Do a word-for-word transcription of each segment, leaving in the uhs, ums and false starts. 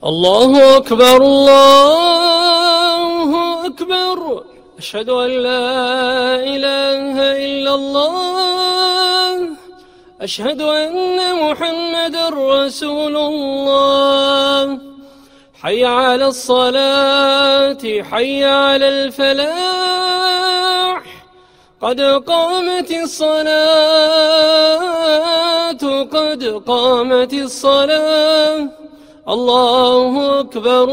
الله أكبر الله أكبر أشهد أن لا إله إلا الله أشهد أن محمدًا رسول الله حي على الصلاة حي على الفلاح قد قامت الصلاة قد قامت الصلاة الله أكبر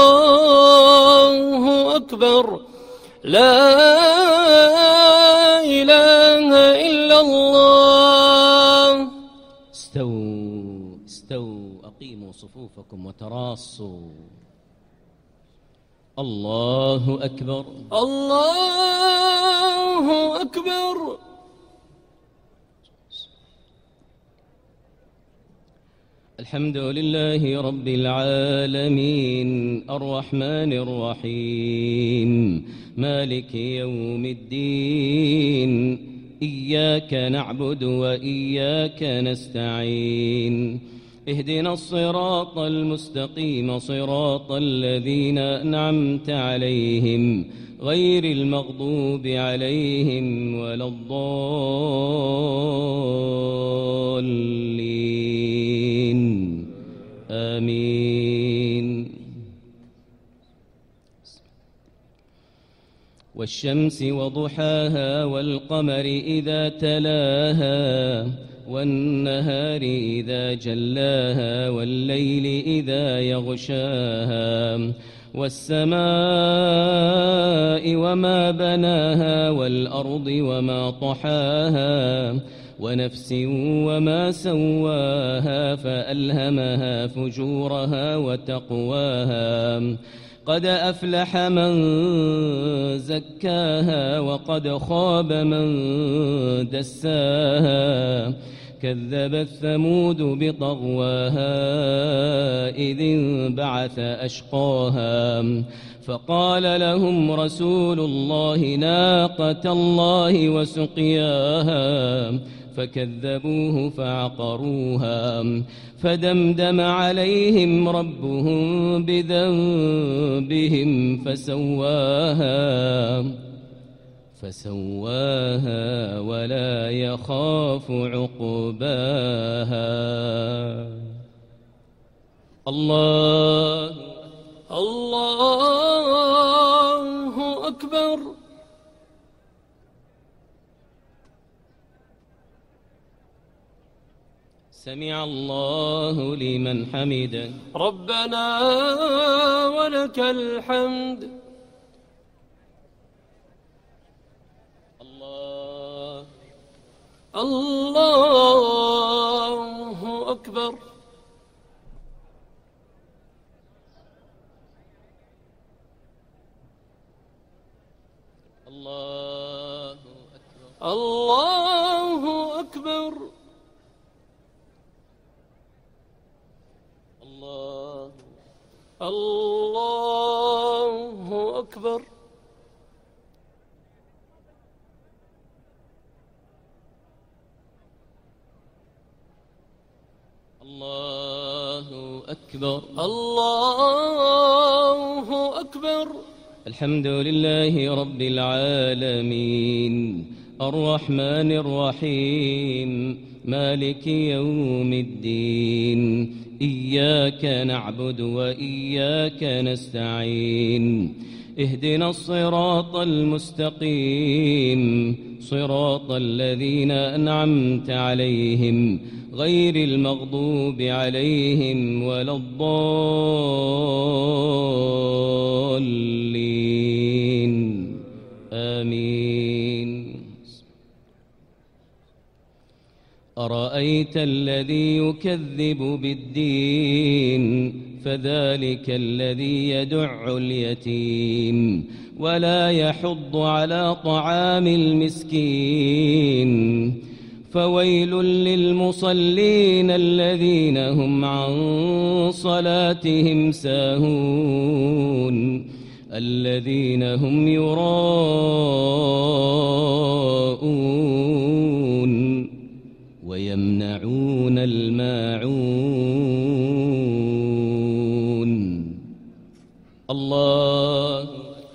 الله أكبر لا إله إلا الله. استووا استووا أقيموا صفوفكم وتراصوا. الله أكبر الله أكبر. الحمد لله رب العالمين الرحمن الرحيم مالك يوم الدين إياك نعبد وإياك نستعين اهدنا الصراط المستقيم صراط الذين أنعمت عليهم غير المغضوب عليهم ولا الضالين آمين. والشمس وضحاها والقمر إذا تلاها والنهار إذا جلاها والليل إذا يغشاها والسماء وما بناها والأرض وما طحاها ونفس وما سواها فألهمها فجورها وتقواها قد أفلح من زكاها وقد خاب من دساها كذبت ثمود بطغواها إذ انبعث أشقاها فقال لهم رسول الله ناقة الله وسقياها فكذبوه فعقروها فدمدم عليهم ربهم بذنبهم فسواها فسواها ولا يخاف عقباها. الله الله أكبر. سمع الله لمن حمده ربنا ولك الحمد. الله الله أكبر. الله أكبر. الله أكبر. الله الله أكبر. الله أكبر. الله أكبر. الحمد لله رب العالمين الرحمن الرحيم مالك يوم الدين إياك نعبد وإياك نستعين اهدنا الصراط المستقيم صراط الذين أنعمت عليهم غير المغضوب عليهم ولا الضالين آمين. أرأيت الذي يكذب بالدين فذلك الذي يدع اليتيم ولا يحض على طعام المسكين فويل للمصلين الذين هم عن صلاتهم ساهون الذين هم يراءون ويمنعون الماعون الله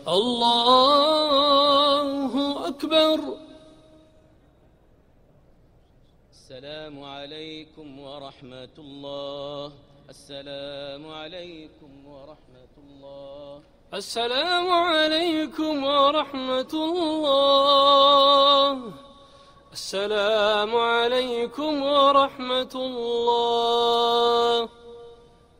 الله أكبر. السلام عليكم ورحمة الله. السلام عليكم ورحمة الله. السلام عليكم ورحمة الله. السلام عليكم ورحمة الله.